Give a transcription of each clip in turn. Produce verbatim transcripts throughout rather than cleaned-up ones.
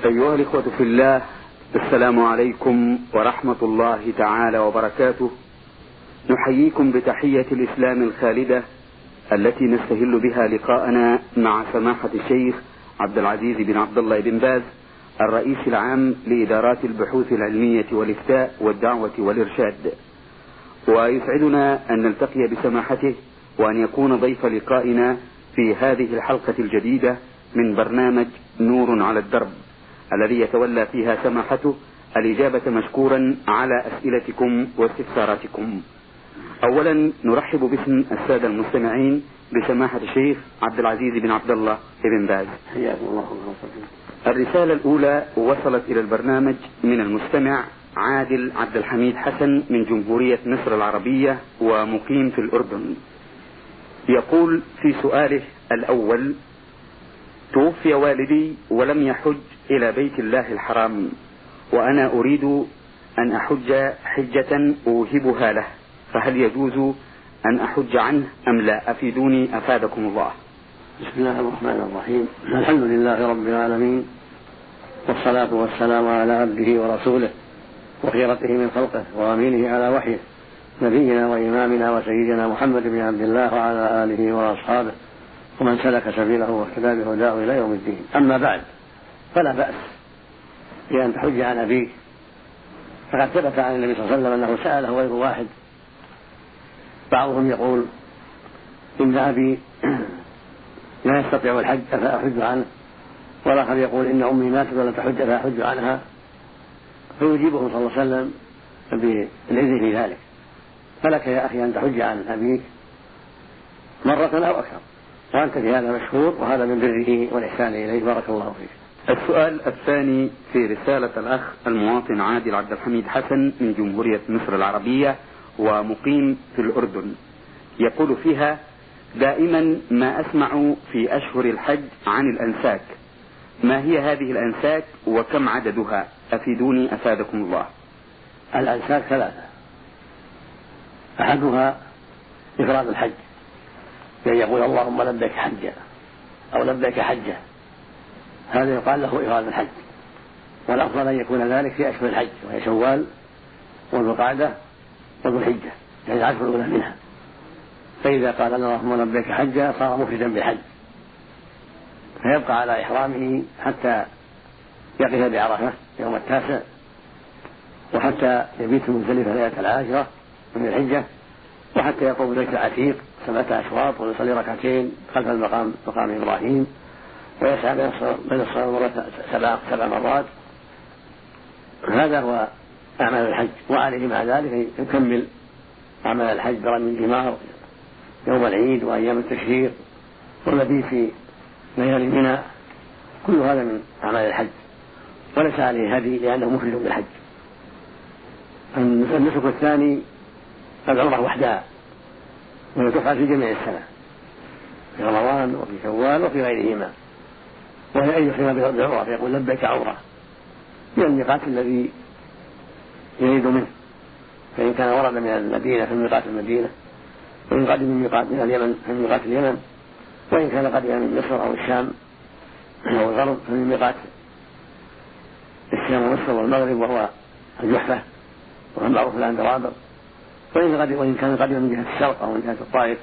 أيها الإخوة في الله، السلام عليكم ورحمة الله تعالى وبركاته. نحييكم بتحية الإسلام الخالدة التي نستهل بها لقاءنا مع سماحة الشيخ عبد العزيز بن عبد الله بن باز، الرئيس العام لإدارات البحوث العلمية والإفتاء والدعوة والإرشاد. ويسعدنا أن نلتقي بسماحته وأن يكون ضيف لقائنا في هذه الحلقة الجديدة من برنامج نور على الدرب، الذي يتولى فيها سماحته الإجابة مشكورا على أسئلتكم واستفساراتكم. أولا نرحب باسم السادة المستمعين بسماحة الشيخ عبد العزيز بن عبد الله بن باز. حياكم الله. الرسالة الأولى وصلت إلى البرنامج من المستمع عادل عبد الحميد حسن من جمهورية مصر العربية ومقيم في الأردن. يقول في سؤاله الأول: توفي والدي ولم يحج إلى بيت الله الحرام، وأنا أريد أن أحج حجة أوهبها له، فهل يجوز أن أحج عنه أم لا؟ أفيدوني أفادكم الله. بسم الله الرحمن الرحيم. الحمد لله رب العالمين، والصلاة والسلام على عبده ورسوله وخيرته من خلقه وأمينه على وحيه، نبينا وإمامنا وسيدنا محمد بن عبد الله وعلى آله وأصحابه ومن سلك سبيله واهتدى بهداه إلى يوم الدين. أما بعد، فلا بأس بأن تحج عن أبيك، فقد ثبت عن النبي صلى الله عليه وسلم أنه سأله غير واحد. بعضهم يقول: إن أبي لا يستطيع الحج فأحج عنه، والآخر يقول: إن أمي ماتت ولم تحج فأحج عنها، فيجيبه صلى الله عليه وسلم بالإذن في ذلك. فلك يا أخي أن تحج عن أبيك مرة أو أكثر، وأنت في هذا مشهور، وهذا من بره والإحسان إليه. بارك الله فيك. السؤال الثاني في رسالة الأخ المواطن عادل عبد الحميد حسن من جمهورية مصر العربية ومقيم في الأردن. يقول فيها: دائما ما أسمع في أشهر الحج عن الأنساك، ما هي هذه الأنساك وكم عددها؟ أفيدوني أفادكم الله. الأنساك ثلاثة: أحدها إفراد الحج، بأن يقول اللهم لبيك حجة أو لبيك حجة، هذا يقال له إفراد الحج. والأفضل أن يكون ذلك في أشهر الحج، وهي شوال وذو القعدة وذو الحجة، يعني العشر الأولى منها. فإذا قال اللهم لبيك حجة صار مفردا بالحج، فيبقى على إحرامه حتى يقف بعرفة يوم التاسع، وحتى يبيت في مزدلفة ليلة العاشرة من الحجة، وحتى يقوم ببيت العتيق سبعة أشواط ويصلي ركعتين خلف المقام مقام إبراهيم، ويسعى بين الصلاة والمروة سبع سبع مرات. هذا هو أعمال الحج، وعليه مع ذلك يكمل أعمال الحج برمي الجمار يوم العيد وأيام التشريق والمبيت في ليالي منى، كل هذا من أعمال الحج، وليس عليه هدي لأنه مفرد بالحج. النسك الثاني العمرة وحدها، وهي تفعل في جميع السنة، في رمضان وفي شوال وفي غيرهما، وهي أن يحرم بالعمرة فيقول لبيك عمرة من الميقات الذي يريد منه، فإن كان ورد من المدينة في ميقات المدينة، وإن قدم من ميقات من اليمن في ميقات اليمن، وإن كان قدم من مصر أو الشام أو الغرب فمن ميقات الشام ومصر والمغرب وهو الجحفة وهو المعروف الآن برابر، وإن, وإن كان قدم من جهة الشرق أو من جهة الطائف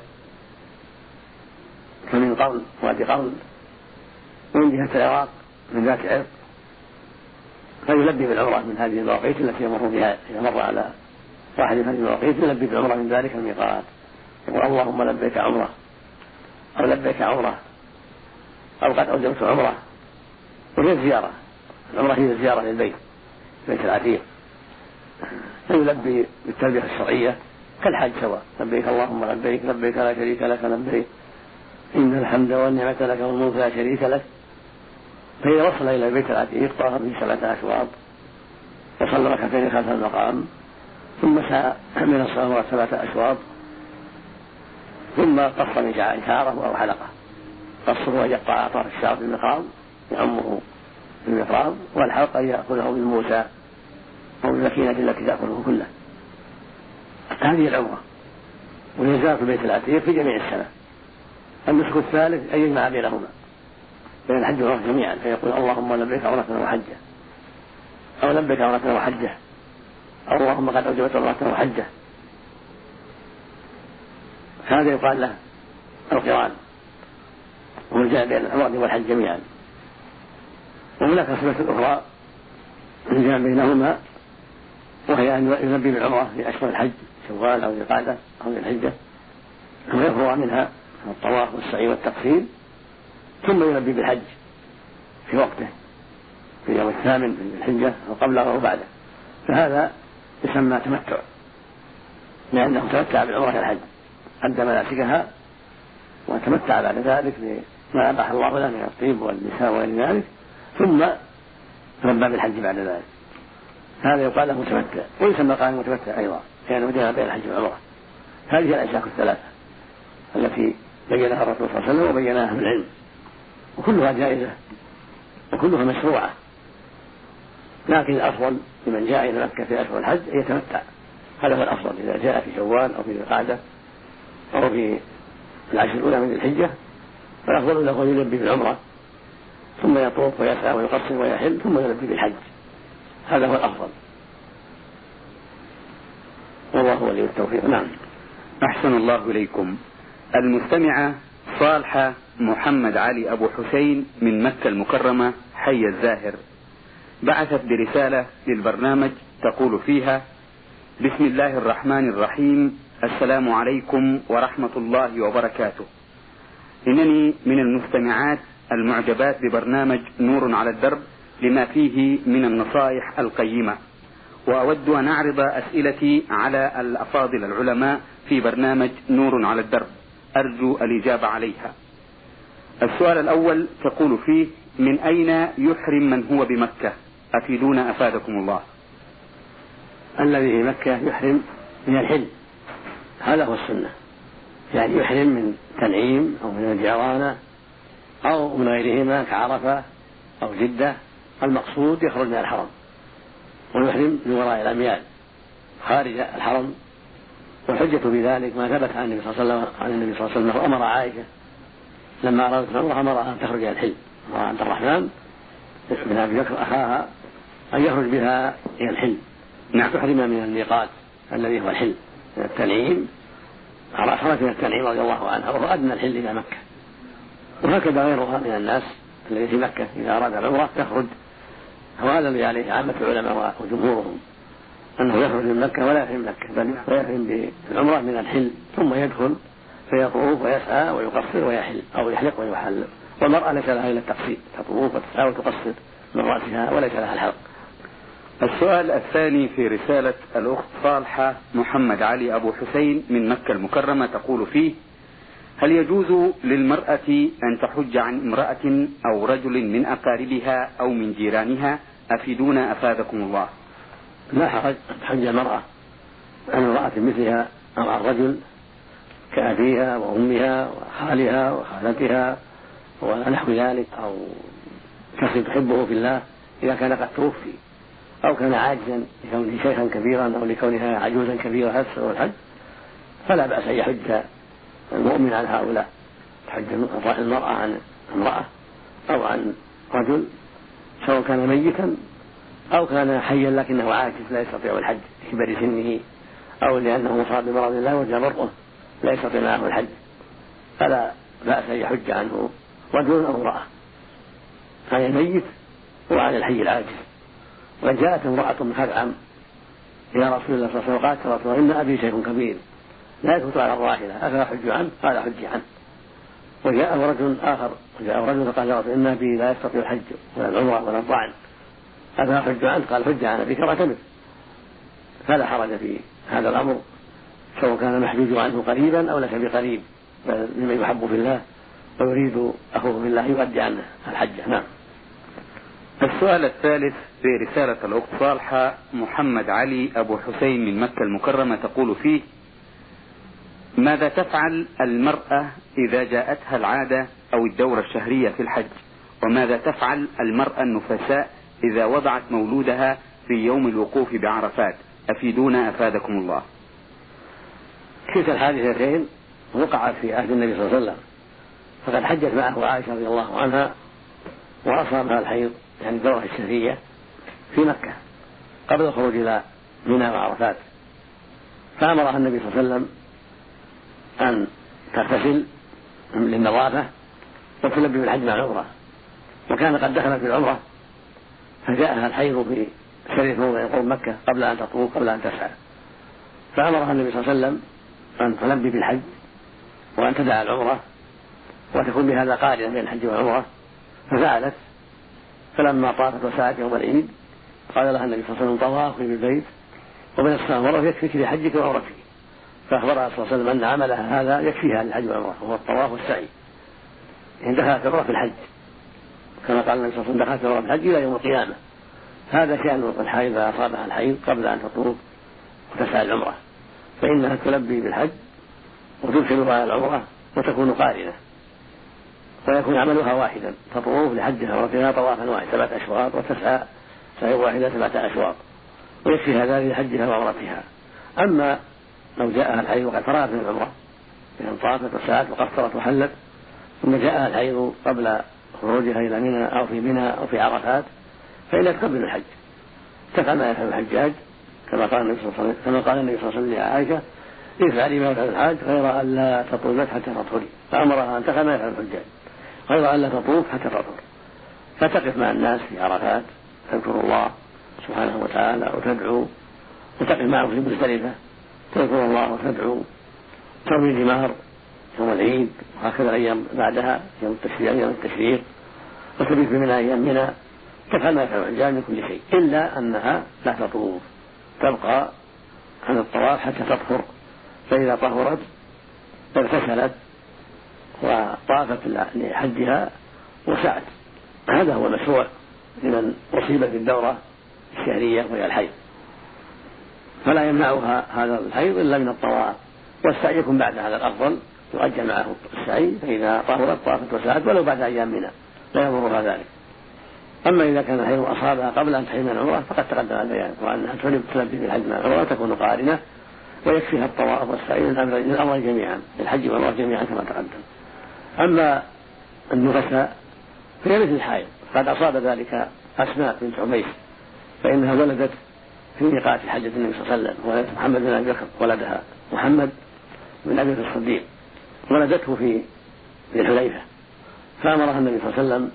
فمن قرن وادي قرن، ومن جهة العراق من ذات عرق، فيلبي بالعمرة من هذه المواقيت التي يمر بها. إذا مر على واحد من هذه المواقيت يلبي بالعمرة من ذلك الميقات، يقول اللهم لبيك عمرة أو لبيك عمرة أو قد أوجبت عمرة. وهي الزيارة، العمرة هي الزيارة للبيت بيت العتيق، فيلبي بالتلبية الشرعية كالحج سواء: لبيك اللهم لبيك لبيك لا شريك لك لبيك إن الحمد والنعمة لك والملك لا شريك لك. فإذا وصل إلى بيت العتيق طاف به سبعة أشواط وصلى ركعتين خلف المقام، ثم سعى من الصلاة سبعة أشواط، ثم قص من شعره أو حلقه. قصه أن يقطع أطراف الشعر في المقام يعمه في المفرام، والحلقة أن يأخذه بالموسى أو بالمكينة التي تأخذه كله. هذه العمرة، وهي زيارة بيت العتيق في جميع السنة. النسك الثالث أن يجمع بينهما، بين الحج والعمرة جميعا، فيقول اللهم لبيك عمرة وحجة، أو لبيك عمرة وحجة، أو اللهم قد أوجبت عمرة وحجة، هذا يقال له القران، وهو جاء بين العمرة والحج جميعا. وهناك صفة أخرى جاء بينهما، وهي أن يلبي بالعمرة في أشهر الحج شوال أو ذي القعدة أو ذي الحجة، ويفرغ منها الطواف والسعي والتقصير، ثم يلبي بالحج في وقته في يوم الثامن من الحجة أو قبله أو بعده، فهذا يسمى تمتع، لأنه تمتع بالعمرة إلى الحج، أدى مناسكها وتمتع بعد ذلك بما أباح الله له من الطيب والنساء وغير ذلك، ثم لبى بالحج بعد ذلك، هذا يقال له متمتع، ويسمى قال متمتع أيضا، لأنه جاء بين الحج والعمرة. هذه الأشياء الثلاثة التي بينها الرسول صلى الله عليه وسلم وبينها أهل العلم، وكلها جائزة وكلها مشروعة، لكن الأفضل لمن جاء إلى مكة في أشهر الحج أن يتمتع، هذا هو الأفضل إذا جاء في شوال أو في ذي القعدة أو في العشر الأولى من الحجة، فالأفضل له أن يلبي بالعمرة ثم يطوف ويسعى ويقصر ويحل ثم يلبي بالحج، هذا هو الأفضل، والله ولي التوفيق. نعم. أحسن الله إليكم. المستمعة صالحة محمد علي أبو حسين من مكة المكرمة حي الزاهر بعثت برسالة للبرنامج تقول فيها: بسم الله الرحمن الرحيم، السلام عليكم ورحمة الله وبركاته. إنني من المستمعات المعجبات ببرنامج نور على الدرب لما فيه من النصائح القيمة، وأود أن أعرض أسئلتي على الأفاضل العلماء في برنامج نور على الدرب، أرجو الإجابة عليها. السؤال الأول تقول فيه: من أين يحرم من هو بمكة؟ أفيدونا أفادكم الله. الذي في مكة يحرم من الحل، هذا هو السنة، يعني يحرم من تنعيم أو من الجيرانة أو من غيرهما كعرفة أو جدة، المقصود يخرج من الحرم، ويحرم من وراء الأميال خارج الحرم. والحجة بذلك ما ثبت عن النبي صلى الله عليه وسلم عن النبي صلى الله عليه وسلم أمر عائشة لما أرادت العمرة أمرها أن تخرج إلى الحل، وعبد الرحمن بن أبي بكر أخاها أن يخرج بها إلى الحل، نعم، تحرم من الميقات الذي هو الحل من التنعيم، خرجت من التنعيم رضي الله عنها وهو أدنى الحل إلى مكة. وهكذا غيرها من الناس الذين في مكة إذا أراد العمرة تخرج، وهذا الذي عليه عامة العلماء وجمهورهم، أنه يخرج من مكة ولا يحرم مكة، بل يحرم بالعمرة من الحل ثم يدخل فيطوف ويسعى ويقصر ويحل أو يحلق ويحلق. والمرأة ليس لها إلا التقصير، تطوف وتسعى وتقصر من رأسها وليس لها الحلق. السؤال الثاني في رسالة الأخت صالحة محمد علي أبو حسين من مكة المكرمة تقول فيه: هل يجوز للمرأة أن تحج عن امرأة أو رجل من أقاربها أو من جيرانها؟ أفيدونا أفادكم الله. لا حرج أن تحج المرأة عن امرأة مثلها أو عن رجل كأبيها وأمها وخالها وخالتها ونحو ذلك، أو شخص تحبه في الله إذا كان قد توفي أو كان عاجزا لكونه شيخا كبيرا أو لكونها عجوزا كبيرة تسر الحج، فلا بأس أن يحج المؤمن عن هؤلاء، تحج المرأة عن امرأة أو عن رجل سواء كان ميتا أو كان حيا لكنه عاجز لا يستطيع الحج لكبر سنه أو لأنه مصاب بمرض لا يرجى برؤه لا يستطيع معه الحج، فلا بأس أن يحج عنه رجل أو امرأة، عن الميت وعن الحي العاجز. وإن جاءت امرأة من خثعم إلى رسول الله صلى الله عليه وسلم قالت: رسول الله إن أبي شيخ كبير لا يثبت على الراحلة أفلا أحج عنه؟ قال: حج عنه. وجاءه رجل آخر وجاءه رجل فقال: يا رسول إن أبي لا يستطيع الحج ولا العمرة ولا الطعن أفلا أحج عنه؟ قال: حج عن أبيك واعتمر. فلا حرج في هذا الأمر سواء كان المحجوج عنه قريبا أو ليس بقريب، بل ممن يحب في الله ويريد أخوه في الله يؤدي عنه الحج. نعم. السؤال الثالث في رسالة الأخت صالحة محمد علي أبو حسين من مكة المكرمة تقول فيه: ماذا تفعل المرأة إذا جاءتها العادة أو الدورة الشهرية في الحج؟ وماذا تفعل المرأة النفساء إذا وضعت مولودها في يوم الوقوف بعرفات؟ أفيدونا أفادكم الله. كلتا الحادثتين وقعت في عهد النبي صلى الله عليه وسلم، فقد حجت معه عائشة رضي الله عنها وأصابها الحيض يعني الدورة الشهرية في مكة قبل الخروج إلى منى وعرفات، فأمرها النبي صلى الله عليه وسلم أن تغتسل للنظافة وتلبي بالحج مع العمرة، وكان قد دخلت في العمرة فجاءها الحيض في شريف موضع قرب مكة قبل أن تطوف قبل أن تسعى، فأمرها النبي صلى الله عليه وسلم أن تلبي بالحج وأن تدع العمرة وتكون بهذا قارنة بين الحج والعمرة، ففعلت. فلما طافت وسعت يوم العيد قال لها النبي صلى الله عليه وسلم طوافي بالبيت وبين الصفا والمروة يكفيك لحجك وعمرتك، فأخبرها صلى الله عليه وسلم أن عملها هذا يكفيها للحج والعمرة وهو الطواف والسعي، إن دخلت العمرة في الحج كما قال النبي صلى الله عليه وسلم دخلت العمرة في الحج إلى يوم القيامة. هذا شأن الحيض إذا أصابها الحيض قبل أن تطوف وتسعى العمرة، فإنها تلبي بالحج وتدخلها العمرة وتكون قارنة، ويكون عملها واحدا، تطوف لحجها وعمرتها طوافا واحدا سبعة أشواط وتسعى سعي واحدة سبعة أشواط، ويكفيها ذلك لحجها وعمرتها. أما لو جاءها الحيض وقد فرغت من العمرة بأن طافت وسعت وقصرت وحلت ثم جاءها الحيض قبل خروجها إلى منى أو في منى أو في عرفات فإنها تقبل الحج، تفعل ما يفعل الحجاج كما قال النبي صلى الله عليه وسلم كما قال النبي صلى الله عليه وسلم لعائشة افعلي ما يفعل الحاج غير أن لا تطوفي حتى تطهري، فأمرها أن تفعل ما يفعل الحجاج غير أن لا تطوف حتى تطهر، فتقف مع الناس في عرفات تذكر الله سبحانه وتعالى وتدعو، وتقف معه في مزدلفة تذكر الله وتدعو، ترمي الجمار يوم العيد وهكذا الأيام بعدها يوم التشريق يوم التشريق، وتبيت بمنى أيام منى، تفعل ما يفعل الحجاج من كل شيء إلا أنها لا تطوف، تبقى عن الطواف حتى تطهر، فإذا طهرت اغتسلت وطافت لحجها وسعت. هذا هو المشروع لمن أصيبت بالدورة الشهرية وهي الحيض، فلا يمنعها هذا الحيض إلا من الطواف، والسعي يكون بعد هذا الأفضل يؤجل معه السعي، فإذا طهرت طافت وسعت ولو بعد أيام منى لا يضرها ذلك. أما إذا كان الحيض أصابها قبل أن تحرم العمرة فقد تقدم البيان وأنها تلبي بالحج مع العمرة تكون قارنة ويكفيها الطواف والسعي للأمر جميعا للحج والعمرة جميعا كما تقدم. أما النفساء فهي مثل الحائض، قد أصاب ذلك أسماء بنت عميس فإنها ولدت في ميقات حجة النبي صلى الله عليه وسلم، ولدت محمد بن أبي بكر ولدها محمد بن أبي بكر الصديق ولدته في ذي الحليفة، فأمرها النبي صلى الله عليه وسلم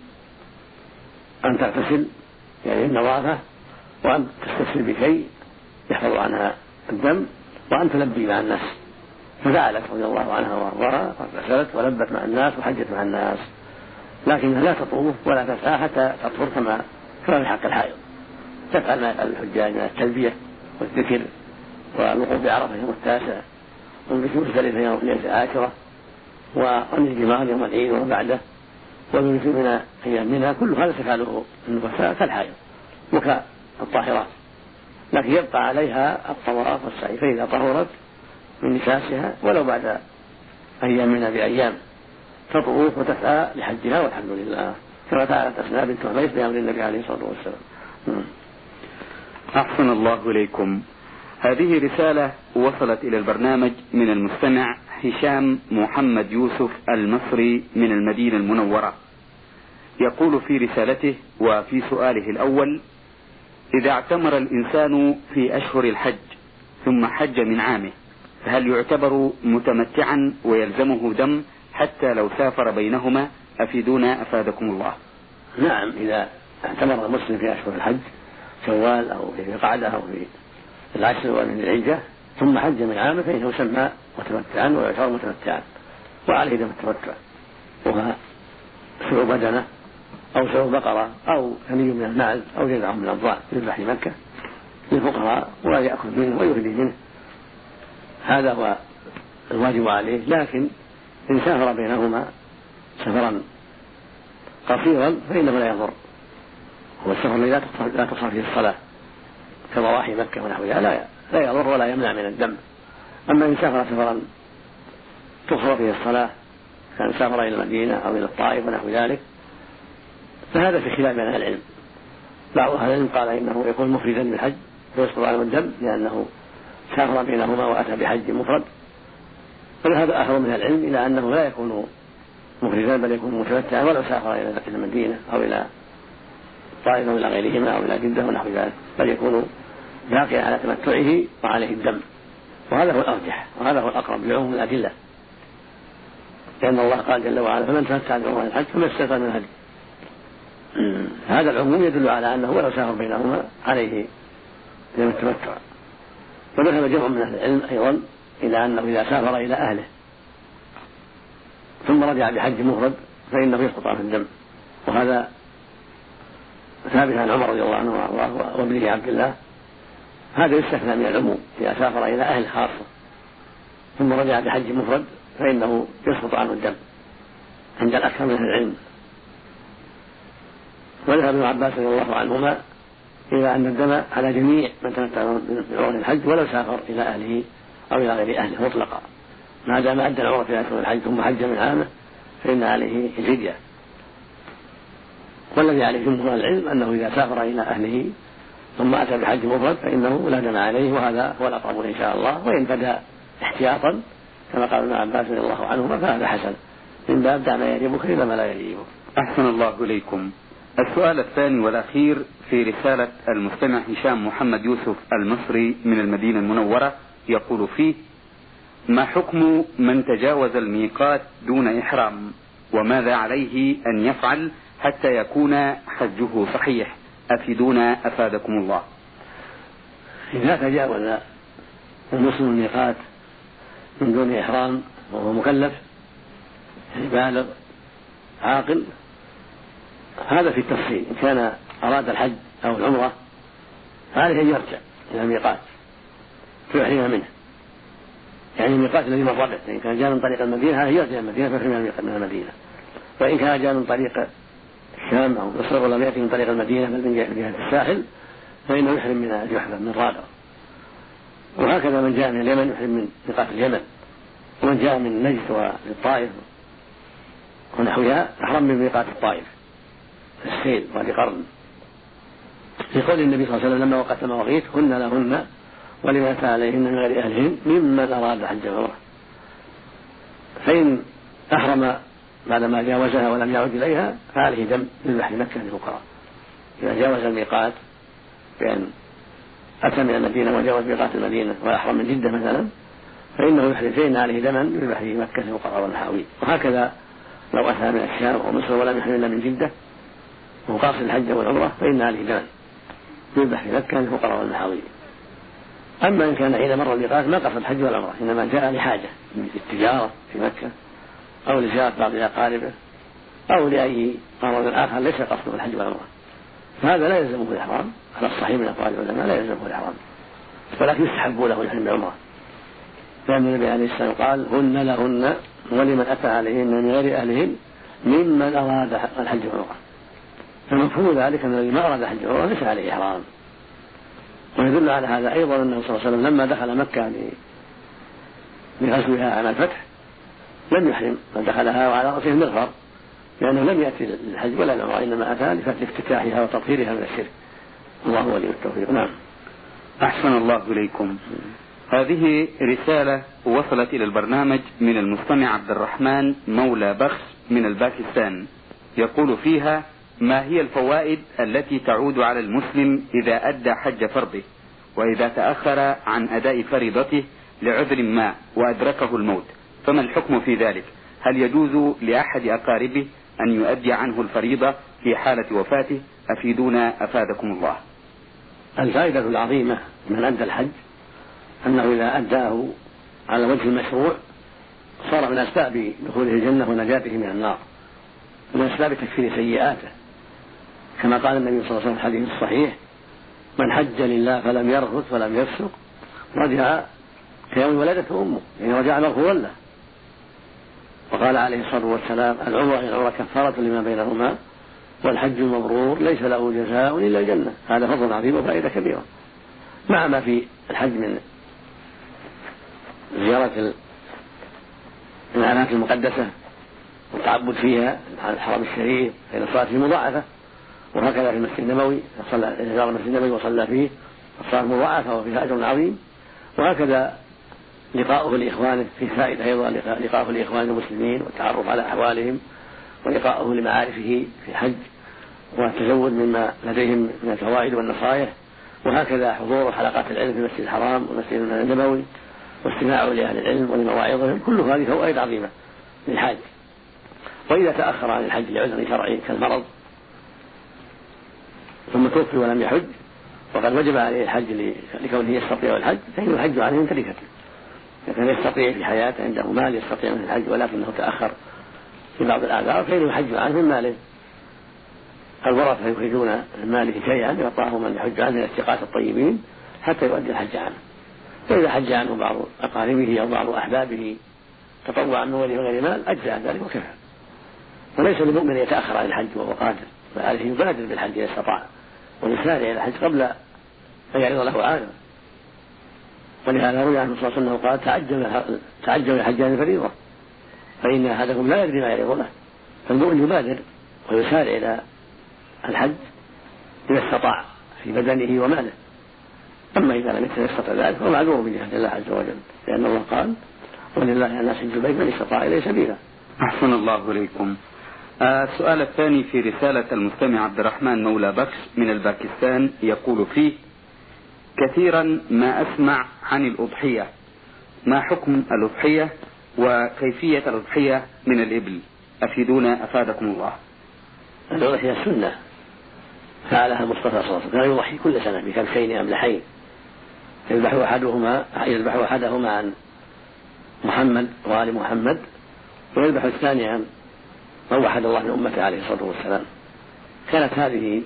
أن تغتسل يعني النظافة وأن تستغسل بشيء يحفظ عنها الدم وأن تلبي مع الناس، ففعلت رضي الله عنها وارضاها واغتسلت ولبت مع الناس وحجت مع الناس، لكنها لا تطوف ولا تسعى حتى تطهر كما كما في حق الحائض، تفعل ما يفعل الحجاج من التلبية والذكر والوقوف بعرفة يوم التاسع والمكث مزدلفة يوم العاشرة وأن الجمار يوم العيد وما بعده والمكث من أيام منها، كل هذا تفعله النفساء كالحائض وكالطاهرات، لكن يبقى عليها الطواف والسعي، فإذا طهرت من نفاسها ولو بعد أيام منها بأيام تطوف وتسعى لحجها والحمد لله كما فعلت أسماء بنت عميس بأمر النبي عليه الصلاة والسلام. أحسن الله إليكم. هذه رسالة وصلت إلى البرنامج من المستمع هشام محمد يوسف المصري من المدينة المنورة، يقول في رسالته وفي سؤاله الأول: إذا اعتمر الإنسان في أشهر الحج ثم حج من عامه فهل يعتبر متمتعا ويلزمه دم حتى لو سافر بينهما؟ أفيدونا أفادكم الله. نعم، إذا اعتمر المسلم في أشهر الحج شوال أو في قعدة أو في العشر من الحجة ثم حج من عامه فإنه يسمى متمتعا ويعتبر متمتعا وعليه دم التمتع، وهو سبع بدنة أو سبع بقرة أو ثني من الماعز أو جذع من الأضواء يذبح في مكة للفقراء ولا يأكل منه ويهدي منه، هذا هو الواجب عليه. لكن إن سافر بينهما سفرا قصيرا فإنه لا يضر، هو السفر الذي لا تصح فيه الصلاة كضواحي مكة ونحوها لا لا يضر ولا يمنع من الدم. أما إن سافر سفرا تقصر فيه الصلاة كان سافر إلى المدينة أو إلى الطائف ونحو ذلك فهذا في خلاف بين أهل العلم، بعض أهل العلم قال إنه يكون مفردا بالحج ويسقط عنه الدم لأنه سافر بينهما وأتى بحج مفرد، فذهب آخر من العلم إلى أنه لا يكون مفردا بل يكون متمتعا ولو سافر إلى المدينة أو إلى طائفا إلى غيرهما أو إلى جدة ونحو ذلك، بل يكون باقيا على تمتعه وعليه الدم، وهذا هو الأرجح وهذا هو الأقرب لعموم الأدلة، لأن الله قال جل وعلا فمن تمتع بعمرة الحج فما استيسر من الهدي. هذا العموم يدل على أنه ولو سافر بينهما عليه دم التمتع. وذهب جمع من أهل العلم أيضا إلى أنه إذا سافر إلى أهله ثم رجع بحج مفرد فإنه يسقط عنه الدم، وهذا ثابت عن عمر رضي الله عنه وأرضاه وابنه عبد الله. هذا يستثنى من العموم، إذا سافر إلى أهل خاصة ثم رجع بحج مفرد فإنه يسقط عنه الدم عند الأكثر من أهل العلم. وذهب ابن عباس رضي الله عنهما إلى أن الدم على جميع من تمتع بعمرة الحج ولو سافر إلى أهله أو إلى غير أهله مطلقا، ما دام أدى العمرة في أشهر الحج ثم حج من عامه فإن عليه الفدية. والذي عليه جمهور العلم أنه إذا سافر إلى أهله ثم أتى بحج مفرد فإنه لا دم عليه، وهذا هو الأقرب إن شاء الله. وإن بدا احتياطا كما قال ابن عباس رضي الله عنهما فهذا حسن، من باب دع ما يريبك إلى ما لا يريبك. أحسن الله إليكم. السؤال الثاني والأخير في رسالة المستمع هشام محمد يوسف المصري من المدينة المنورة، يقول فيه: ما حكم من تجاوز الميقات دون إحرام، وماذا عليه أن يفعل حتى يكون حجه صحيح؟ أفيدونا أفادكم الله. إذا تجاوز المسلم الميقات من دون إحرام وهو مكلف بالغ عاقل، هذا في التفصيل. إن كان أراد الحج أو العمرة فعليه أن يرجع إلى الميقات فيحرم منه، يعني الميقات الذي مر به. إن كان جاء من طريق المدينة هذا يرجع المدينة فيحرم من المدينة، وإن كان جاء من طريق الشام أو مصر ولم يأتي من طريق المدينة بل من جهة الساحل فإنه يحرم من الجحفة من رابغ. وهكذا من جاء من اليمن يحرم من ميقات اليمن، ومن جاء من نجد والطائف ونحوها أحرم من ميقات الطائف في السيل وادي قرن، في قول النبي صلى الله عليه وسلم لما وقت المواقيت هن لهن ولمن أتى عليهن من غير أهلهن ممن أراد حج عمره. فإن أحرم بعدما جاوزها ولم يعد إليها فعليه دم يذبح لمكة للفقراء. إذا جاوز الميقات بأن أتى من المدينة وجاوز ميقات المدينة وأحرم من جدة مثلا فإنه يحرم، فإن عليه دما يذبح لمكة للفقراء والمحاويل. وهكذا لو أتى من الشام ومصر ولم يحرم إلا من جدة وقاصد الحج والعمرة فإن عليه دما يذبح لمكة للفقراء والمحاويل. أما إن كان حين مر الميقات ما قصد الحج والعمرة إنما جاء لحاجة للتجارة في مكة أو لزيارة بعض أقاربه أو لأي غرض آخر ليس قصده الحج والعمرة، فهذا لا يلزمه الإحرام على الصحيح من أقوال العلماء، لا يلزمه الإحرام، ولكن يستحب له الحج بالعمرة، لأن النبي عليه السلام قال هن لهن ولمن أتى عليهن من غير أهلهن ممن أراد الحج والعمرة. فمفهوم ذلك أن الذي ما أراد الحج والعمرة ليس عليه إحرام. ويدل على هذا أيضا أنه صلى الله عليه وسلم لما دخل مكة لغزوها عام الفتح لم يحرم، بل دخلها وعلى رأسه المغفر، لأنه لم يأتي للحج ولا العمرة إنما أتى لافتتاحها وتطهيرها من الشرك. الله ولي التوفيق. نعم. أحسن الله إليكم. هذه رسالة وصلت إلى البرنامج من المستمع عبد الرحمن مولى بخش من الباكستان، يقول فيها: ما هي الفوائد التي تعود على المسلم إذا أدى حج فرضه وإذا تأخر عن أداء فريضته لعذر ما وأدركه الموت، فما الحكم في ذلك؟ هل يجوز لأحد أقاربه أن يؤدي عنه الفريضة في حالة وفاته؟ أفيدونا أفادكم الله. الفائدة العظيمة من أدى الحج أنه إذا أداه على وجه المشروع صار من أسباب دخوله الجنة ونجاته من النار، ومن أسباب تكفير سيئاته، كما قال النبي صلى الله عليه وسلم في الحديث الصحيح: من حج لله فلم يرفث ولم يفسق رجع كيوم ولدته أمه، يعني رجع مغفورا له. وقال عليه الصلاة والسلام: العمرة العمرة كفارة لما بينهما، والحج المبرور ليس له جزاء إلا الجنة. هذا فضل عظيم وفائدة كبيرة، مع ما في الحج من زيارة الأماكن المقدسة والتعبد فيها، الحرم الشريف، فإن الصلاة فيه مضاعفة، وهكذا في المسجد النبوي صلى زار المسجد النبوي وصلى فيه الصلاة مضاعفة وفيها أجر عظيم. وهكذا لقاؤه لإخوانه فيه فائدة أيضا، لقاؤه لإخوان المسلمين والتعرف على أحوالهم، ولقاؤه لمعارفه في الحج والتزود مما لديهم من الفوائد والنصائح، وهكذا حضور حلقات العلم في المسجد الحرام والمسجد النبوي واستماع لأهل العلم ولمواعظهم، كل هذه فوائد عظيمة للحاج. وإذا تأخر عن الحج لعذر شرعي كالمرض ثم توفي ولم يحج وقد وجب عليه الحج لكونه يستطيع الحج، فإنه الحج عليه من تركته. كان يستطيع في حياته عنده مال يستطيع من الحج ولكنه تأخر في بعض الأعذار، فإنه الحج عنه من ماله. الورثة يخرجون من ماله شيئا يعطاه من يحج عنه الاستقاة الطيبين حتى يؤدي الحج عنه. فإذا حج عنه بعض أقاربه أو بعض أحبابه تطوعا من وجه غير مال أجزاء ذلك وكفى. وليس للمؤمن يتأخر عن الحج وهو قادر، فعليه يبادر بالحج إذا استطاع ويسارع إلى الحج قبل أن يعرض له عارض. ولهذا روي عنه صلى الله عليه وسلم قال: تعجل تعجل الحجان الفريضة فإن أحدكم لا يدري ما يعرض له. فالمؤمن يبادر ويسارع إلى الحج إذا استطاع في بدنه وماله. أما إذا لم يستطع ذلك فهو معذور من جهة الله عز وجل، لأن الله قال: ولله الناس حج البيت من استطاع إليه سبيلا. أحسن الله إليكم. السؤال الثاني في رسالة المستمع عبد الرحمن مولى بكش من الباكستان، يقول فيه: كثيرا ما أسمع عن الأضحية، ما حكم الأضحية وكيفية الأضحية من الإبل؟ أفيدونا أفادكم الله. الأضحية سنة فعلها المصطفى صلى الله عليه وسلم، كان يضحي كل سنة بكبشين أملحين، يذبح أحدهما يذبح أحدهما عن محمد وآل محمد، ويذبح الثاني عن من وحد الله من أمته عليه الصلاة والسلام. كانت هذه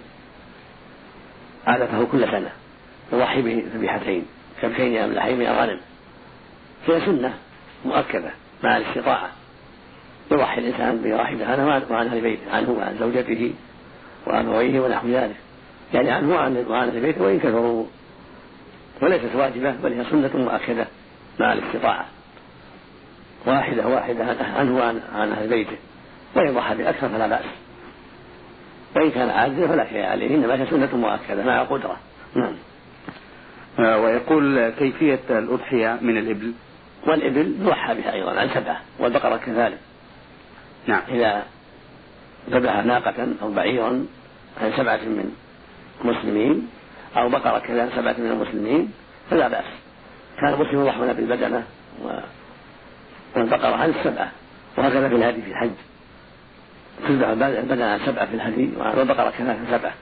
عادته كل سنة، يضحي بذبيحتين كبشين أملحين من الغنم، فهي سنة مؤكدة مع الاستطاعة. يضحي الإنسان بواحدة عنه وعن أهل بيته، عنه وعن زوجته وأبويه ونحو ذلك، يعني عنه وعن أهل بيته وإن كثروا، وليست واجبة بل هي سنة مؤكدة مع الاستطاعة، واحدة واحدة عنه وعن أهل بيته، وإن ضحى بأكثر فلا بأس، وإن كان عاجزا فلا شيء عليه، إنما هي سنة مؤكدة مع قدرة. نعم. آه ويقول: كيفية الأضحية من الإبل؟ والإبل يضحى بها أيضا عن سبعة، والبقرة كذلك. نعم. إذا ذبح ناقة أو بعيرا عن سبعة من المسلمين أو بقرة كذا عن سبعة من المسلمين فلا بأس. كان المسلم يضحون بالبدنة والبقرة عن السبعة، وهكذا في الهدي في الحج تذبح البدنة عن سبعة في الهدي والبقرة كذا عن سبعة،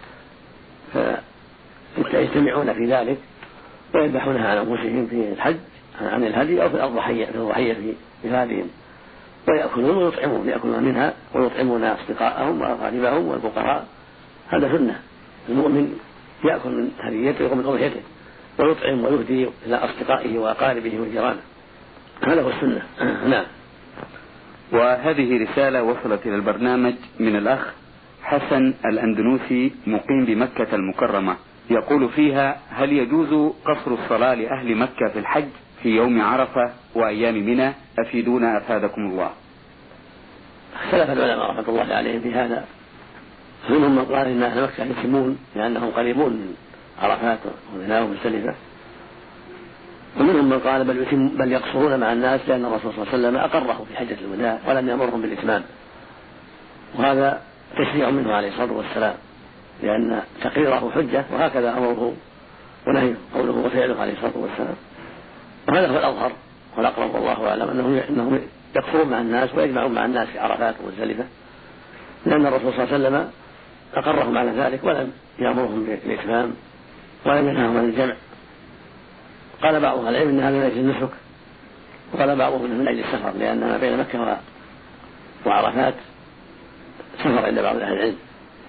فيجتمعون في ذلك ويذبحونها عن أنفسهم في الحج عن الهدي أو في الضحية في الضحية في بلادهم، ويأكلون ويطعمون، يأكلون منها ويطعمون أصدقائهم وأقاربهم والفقراء. هذا سنة، المؤمن يأكل من هديته ومن أضحيته ويطعم ويهدي إلى أصدقائه وأقاربه وجيرانه، هذا هو السنة. نعم. وهذه رسالة وصلت إلى البرنامج من الأخ حسن الأندنوسي مقيم بمكة المكرمة، يقول فيها: هل يجوز قصر الصلاة لأهل مكة في الحج في يوم عرفة وأيام منى؟ أفيدونا أفادكم الله. اختلف العلماء رحمة الله عليهم في هذا، منهم من قال إن أهل مكة يتمون لأنهم قريبون من عرفات ومنى ومزدلفة، ومنهم من قال بل, بل يقصرون مع الناس لأن الرسول صلى الله عليه وسلم أقره في حجة الوداع ولم يأمرهم بالإتمام، وهذا تشريع منه عليه الصلاة والسلام، لأن تقريره حجة، وهكذا أمره ونهيه قوله وفعله عليه الصلاة والسلام. وهذا هو الأظهر والأقرب والله أعلم، أنهم أنهم يقصرون مع الناس ويجمعون مع الناس في عرفات ومزدلفة، لأن الرسول صلى الله عليه وسلم أقرهم على ذلك ولم يأمرهم بالإتمام ولم ينههم عن الجمع. قال بعض العلم ان هذا من اجل النسك، وقال بعضهم من اجل السفر، لان ما بين مكه وعرفات سفر عند بعض اهل العلم.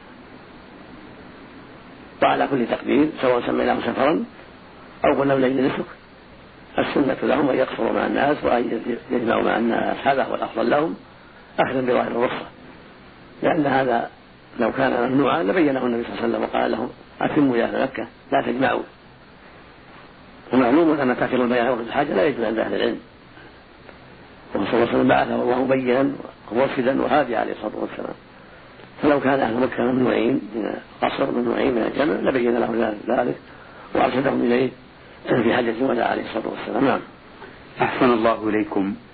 وعلى كل تقدير سواء سميناه سفرا او قلنا من اجل النسك، السنه لهم ان يقصروا مع الناس وان يجمعوا مع الناس، هذا هو الافضل لهم اخذا بظاهر الرخصه، لان هذا لو كان ممنوعا لبينه النبي صلى الله عليه وسلم وقال لهم: اتموا يا اهل مكه لا تجمعوا. ومعلوم أن تأخير البيان وقت الحاجة لا يجوز عند أهل العلم، وصلى الله عليه وسلم بعثه الله مبينا ومرشدا وهاديا عليه الصلاة والسلام، فلو كان أهل مكة ممنوعين من القصر ممنوعين من الجمع لبين له ذلك وأرشدهم إليه في حجة الوداع عليه الصلاة والسلام. نعم. أحسن الله إليكم.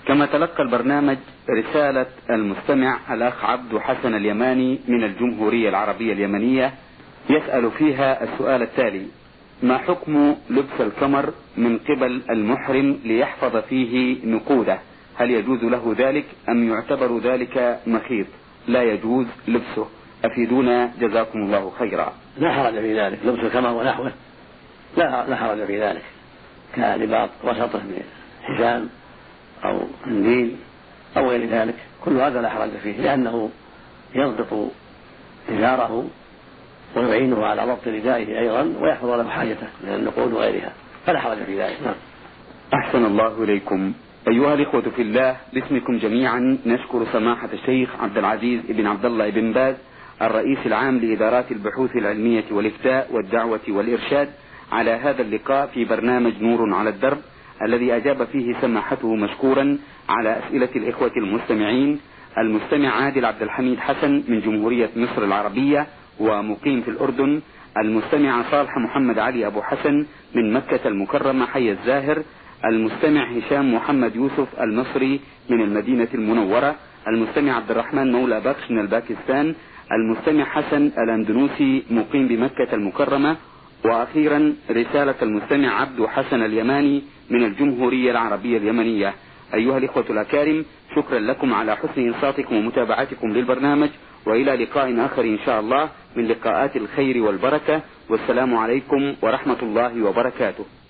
كما تلقى البرنامج رسالة المستمع الأخ عبد حسن اليماني من الجمهورية العربية اليمنية يسأل فيها السؤال التالي: ما حكم لبس الكمر من قبل المحرم ليحفظ فيه نقوده؟ هل يجوز له ذلك أم يعتبر ذلك مخيط لا يجوز لبسه؟ أفيدونا جزاكم الله خيرا. لا حرج في ذلك، لبس الكمر ونحوه لا لا حرج في ذلك، كرباط وسطه من حزام أو منديل أو غير ذلك، كل هذا لا حرج فيه، لأنه يضبط إزاره ويعينه على ضبط ردائه أيضا ويحفظ له حاجته من النقود وغيرها، فلا حرج في ذلك. نعم. أحسن الله إليكم. أيها الإخوة في الله، باسمكم جميعا نشكر سماحة الشيخ عبد العزيز بن عبد الله بن باز الرئيس العام لإدارات البحوث العلمية والإفتاء والدعوة والإرشاد على هذا اللقاء في برنامج نور على الدرب، الذي أجاب فيه سماحته مشكورا على أسئلة الإخوة المستمعين. المستمع عادل عبد الحميد حسن من جمهورية مصر العربية ومقيم في الأردن، المستمع صالح محمد علي أبو حسن من مكة المكرمة حي الزاهر، المستمع هشام محمد يوسف المصري من المدينة المنورة، المستمع عبد الرحمن مولى بخش من الباكستان، المستمع حسن الأندونوسي مقيم بمكة المكرمة، وأخيرا رسالة المستمع عبد حسن اليماني من الجمهورية العربية اليمنية. أيها الإخوة الأكارم، شكرا لكم على حسن إنصاتكم ومتابعتكم للبرنامج، وإلى لقاء آخر إن شاء الله من لقاءات الخير والبركة، والسلام عليكم ورحمة الله وبركاته.